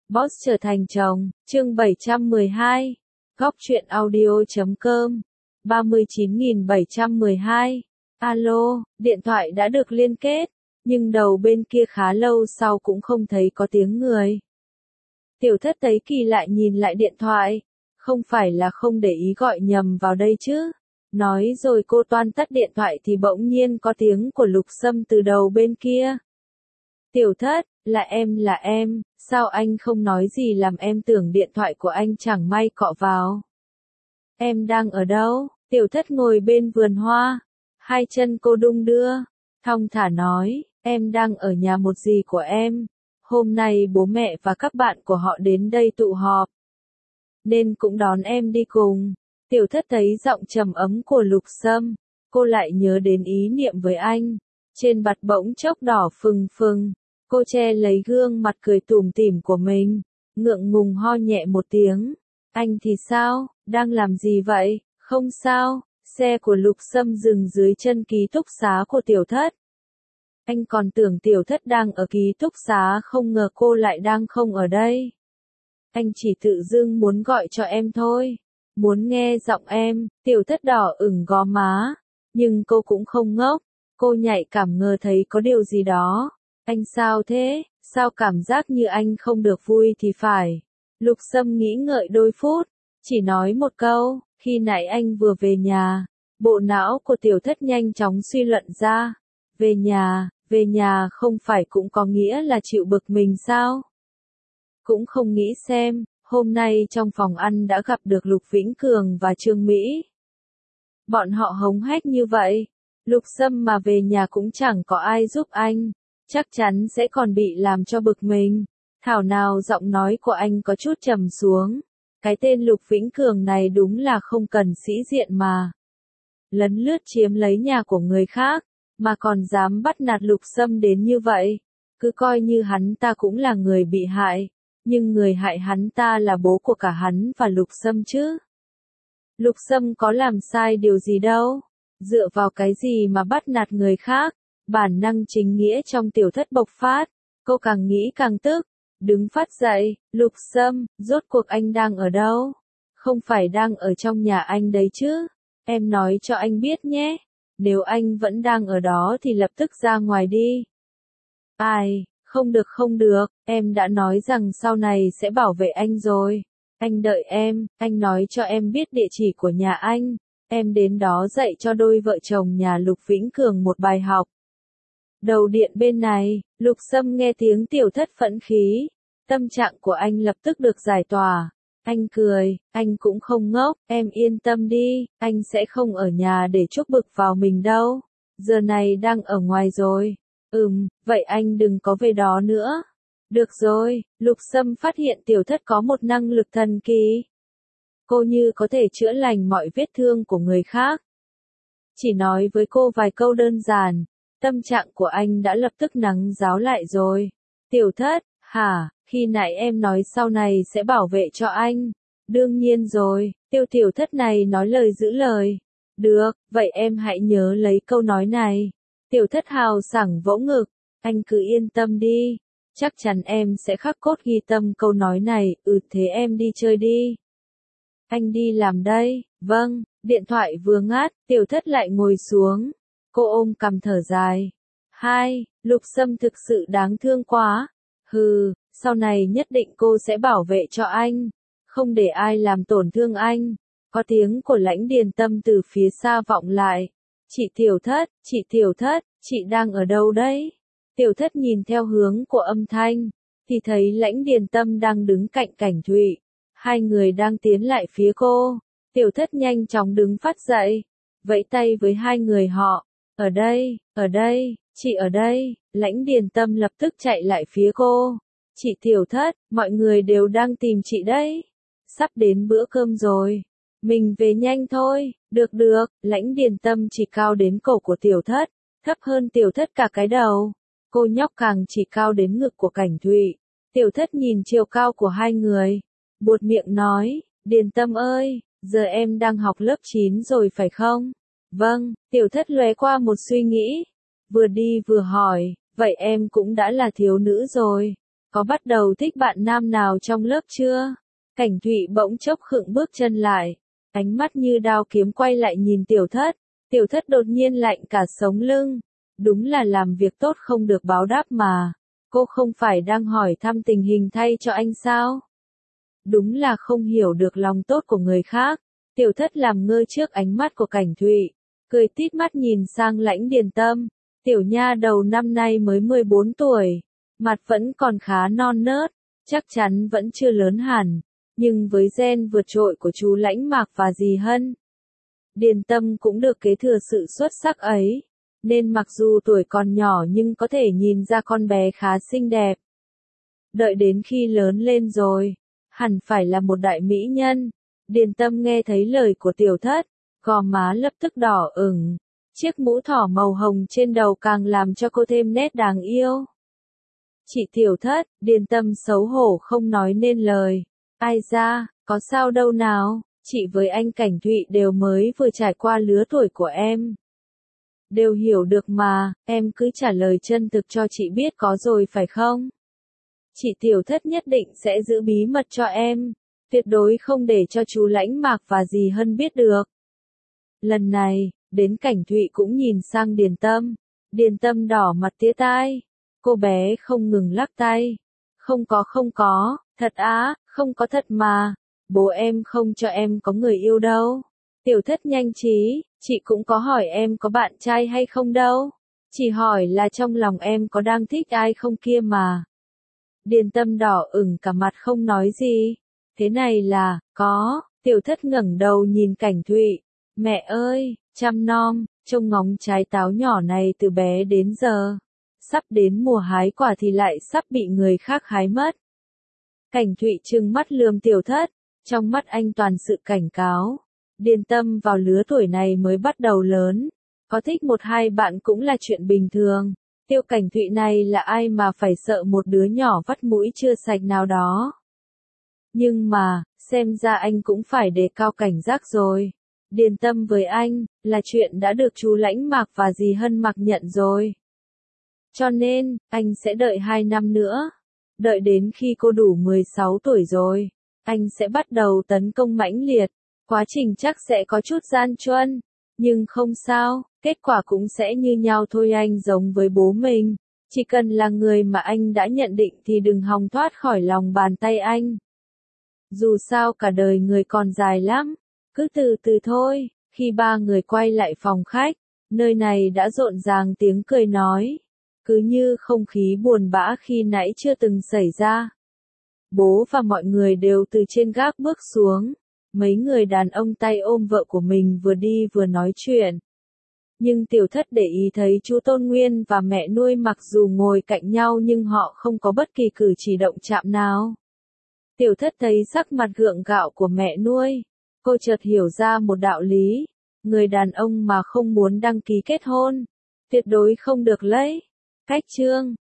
Boss trở thành chồng, chương 712. Góc truyện audio.com 39.712. Alo, điện thoại đã được liên kết, nhưng đầu bên kia khá lâu sau cũng không thấy có tiếng người. Tiểu Thất thấy kỳ lại nhìn lại điện thoại, không phải là không để ý gọi nhầm vào đây chứ. Nói rồi cô toan tắt điện thoại thì bỗng nhiên có tiếng của Lục Sâm từ đầu bên kia. Tiểu Thất, là em, sao anh không nói gì làm em tưởng điện thoại của anh chẳng may cọ vào. Em đang ở đâu? Tiểu Thất ngồi bên vườn hoa, hai chân cô đung đưa, thong thả nói, em đang ở nhà một dì của em. Hôm nay bố mẹ và các bạn của họ đến đây tụ họp, nên cũng đón em đi cùng. Tiểu Thất thấy giọng trầm ấm của Lục Sâm, cô lại nhớ đến ý niệm với anh. Trên mặt bỗng chốc đỏ phừng phừng, cô che lấy gương mặt cười tủm tỉm của mình, ngượng ngùng ho nhẹ một tiếng. Anh thì sao, đang làm gì vậy? Không sao. Xe của Lục Sâm dừng dưới chân ký túc xá của Tiểu Thất. Anh còn tưởng Tiểu Thất đang ở ký túc xá, không ngờ cô lại đang không ở đây. Anh chỉ tự dưng muốn gọi cho em thôi, muốn nghe giọng em. Tiểu Thất đỏ ửng gò má, nhưng cô cũng không ngốc, cô nhạy cảm ngờ thấy có điều gì đó. Anh sao thế, sao cảm giác như anh không được vui thì phải. Lục Sâm nghĩ ngợi đôi phút, chỉ nói một câu, khi nãy anh vừa về nhà. Bộ não của Tiểu Thất nhanh chóng suy luận ra, về nhà không phải cũng có nghĩa là chịu bực mình sao? Cũng không nghĩ xem, hôm nay trong phòng ăn đã gặp được Lục Vĩnh Cường và Trương Mỹ. Bọn họ hống hách như vậy, Lục Sâm mà về nhà cũng chẳng có ai giúp anh, chắc chắn sẽ còn bị làm cho bực mình. Thảo nào giọng nói của anh có chút trầm xuống, cái tên Lục Vĩnh Cường này đúng là không cần sĩ diện mà. Lấn lướt chiếm lấy nhà của người khác, mà còn dám bắt nạt Lục Sâm đến như vậy. Cứ coi như hắn ta cũng là người bị hại, nhưng người hại hắn ta là bố của cả hắn và Lục Sâm chứ. Lục Sâm có làm sai điều gì đâu, dựa vào cái gì mà bắt nạt người khác. Bản năng chính nghĩa trong Tiểu Thất bộc phát, cô càng nghĩ càng tức, đứng phát dậy. Lục Sâm, rốt cuộc anh đang ở đâu? Không phải đang ở trong nhà anh đấy chứ? Em nói cho anh biết nhé, nếu anh vẫn đang ở đó thì lập tức ra ngoài đi. Ai, không được, em đã nói rằng sau này sẽ bảo vệ anh rồi. Anh đợi em, anh nói cho em biết địa chỉ của nhà anh, em đến đó dạy cho đôi vợ chồng nhà Lục Vĩnh Cường một bài học. Đầu điện bên này, Lục Sâm nghe tiếng Tiểu Thất phẫn khí, tâm trạng của anh lập tức được giải tỏa. Anh cười, anh cũng không ngốc, em yên tâm đi, anh sẽ không ở nhà để chuốc bực vào mình đâu. Giờ này đang ở ngoài rồi. Vậy anh đừng có về đó nữa. Được rồi, Lục Sâm phát hiện Tiểu Thất có một năng lực thần kỳ. Cô như có thể chữa lành mọi vết thương của người khác. Chỉ nói với cô vài câu đơn giản, tâm trạng của anh đã lập tức nắng ráo lại rồi. Tiểu Thất, hả, khi nãy em nói sau này sẽ bảo vệ cho anh. Đương nhiên rồi, Tiểu Thất này nói lời giữ lời. Được, vậy em hãy nhớ lấy câu nói này. Tiểu Thất hào sảng vỗ ngực, anh cứ yên tâm đi. Chắc chắn em sẽ khắc cốt ghi tâm câu nói này. Thế em đi chơi đi. Anh đi làm đây. Vâng. Điện thoại vừa ngắt, Tiểu Thất lại ngồi xuống. Cô ôm cằm thở dài. Lục Sâm thực sự đáng thương quá. Sau này nhất định cô sẽ bảo vệ cho anh, không để ai làm tổn thương anh. Có tiếng của Lãnh Điền Tâm từ phía xa vọng lại. Chị Tiểu Thất, chị đang ở đâu đấy? Tiểu Thất nhìn theo hướng của âm thanh, thì thấy Lãnh Điền Tâm đang đứng cạnh Cảnh Thụy. Hai người đang tiến lại phía cô. Tiểu Thất nhanh chóng đứng phát dậy, vẫy tay với hai người họ. Ở đây, chị ở đây. Lãnh Điền Tâm lập tức chạy lại phía cô. Chị Tiểu Thất, mọi người đều đang tìm chị đấy. Sắp đến bữa cơm rồi. Mình về nhanh thôi. Được, Lãnh Điền Tâm chỉ cao đến cổ của Tiểu Thất, thấp hơn Tiểu Thất cả cái đầu. Cô nhóc càng chỉ cao đến ngực của Cảnh Thụy. Tiểu Thất nhìn chiều cao của hai người, buột miệng nói, Điền Tâm ơi, giờ em đang học lớp 9 rồi phải không? Vâng. Tiểu Thất lóe qua một suy nghĩ, vừa đi vừa hỏi, vậy em cũng đã là thiếu nữ rồi. Có bắt đầu thích bạn nam nào trong lớp chưa? Cảnh Thụy bỗng chốc khựng bước chân lại, ánh mắt như đao kiếm quay lại nhìn tiểu thất. Tiểu thất đột nhiên lạnh cả sống lưng. Đúng là làm việc tốt không được báo đáp mà. Cô không phải đang hỏi thăm tình hình thay cho anh sao? Đúng là không hiểu được lòng tốt của người khác. Tiểu thất làm ngơ trước ánh mắt của Cảnh Thụy, cười tít mắt nhìn sang Lãnh Điền Tâm. Tiểu nha đầu năm nay mới 14 tuổi, mặt vẫn còn khá non nớt, chắc chắn vẫn chưa lớn hẳn, nhưng với gen vượt trội của chú Lãnh Mạc và dì Hân, Điền Tâm cũng được kế thừa sự xuất sắc ấy, nên mặc dù tuổi còn nhỏ nhưng có thể nhìn ra con bé khá xinh đẹp. Đợi đến khi lớn lên rồi, hẳn phải là một đại mỹ nhân. Điền Tâm nghe thấy lời của tiểu thất, gò má lập tức đỏ ửng, chiếc mũ thỏ màu hồng trên đầu càng làm cho cô thêm nét đáng yêu. Chị tiểu thất, Điền Tâm xấu hổ không nói nên lời. Ai ra, có sao đâu nào, chị với anh Cảnh Thụy đều mới vừa trải qua lứa tuổi của em. Đều hiểu được mà, em cứ trả lời chân thực cho chị biết có rồi phải không? Chị tiểu thất nhất định sẽ giữ bí mật cho em, tuyệt đối không để cho chú Lãnh Mạc và dì Hân biết được. Lần này, đến Cảnh Thụy cũng nhìn sang Điền Tâm. Điền Tâm đỏ mặt tía tai. Cô bé không ngừng lắc tay. Không có, thật á, không có thật mà. Bố em không cho em có người yêu đâu. Tiểu thất nhanh trí, chị cũng có hỏi em có bạn trai hay không đâu. Chỉ hỏi là trong lòng em có đang thích ai không kia mà. Điền Tâm đỏ ửng cả mặt không nói gì. Thế này là, có, tiểu thất ngẩng đầu nhìn Cảnh Thụy. Mẹ ơi, chăm nom, trông ngóng trái táo nhỏ này từ bé đến giờ. Sắp đến mùa hái quả thì lại sắp bị người khác hái mất. Cảnh Thụy trừng mắt lườm tiểu thất, trong mắt anh toàn sự cảnh cáo. Điền Tâm vào lứa tuổi này mới bắt đầu lớn, có thích một hai bạn cũng là chuyện bình thường. Tiêu Cảnh Thụy này là ai mà phải sợ một đứa nhỏ vắt mũi chưa sạch nào đó. Nhưng mà, xem ra anh cũng phải đề cao cảnh giác rồi. Điền Tâm với anh, là chuyện đã được chú Lãnh Mạc và dì Hân mặc nhận rồi. Cho nên, anh sẽ đợi 2 năm nữa. Đợi đến khi cô đủ 16 tuổi rồi, anh sẽ bắt đầu tấn công mãnh liệt. Quá trình chắc sẽ có chút gian truân, nhưng không sao, kết quả cũng sẽ như nhau thôi. Anh giống với bố mình, chỉ cần là người mà anh đã nhận định thì đừng hòng thoát khỏi lòng bàn tay anh. Dù sao cả đời người còn dài lắm, cứ từ từ thôi. Khi ba người quay lại phòng khách, nơi này đã rộn ràng tiếng cười nói, cứ như không khí buồn bã khi nãy chưa từng xảy ra. Bố và mọi người đều từ trên gác bước xuống. Mấy người đàn ông tay ôm vợ của mình vừa đi vừa nói chuyện. Nhưng tiểu thất để ý thấy chú Tôn Nguyên và mẹ nuôi mặc dù ngồi cạnh nhau nhưng họ không có bất kỳ cử chỉ động chạm nào. Tiểu thất thấy sắc mặt gượng gạo của mẹ nuôi. Cô chợt hiểu ra một đạo lý. Người đàn ông mà không muốn đăng ký kết hôn, tuyệt đối không được lấy. Cách chương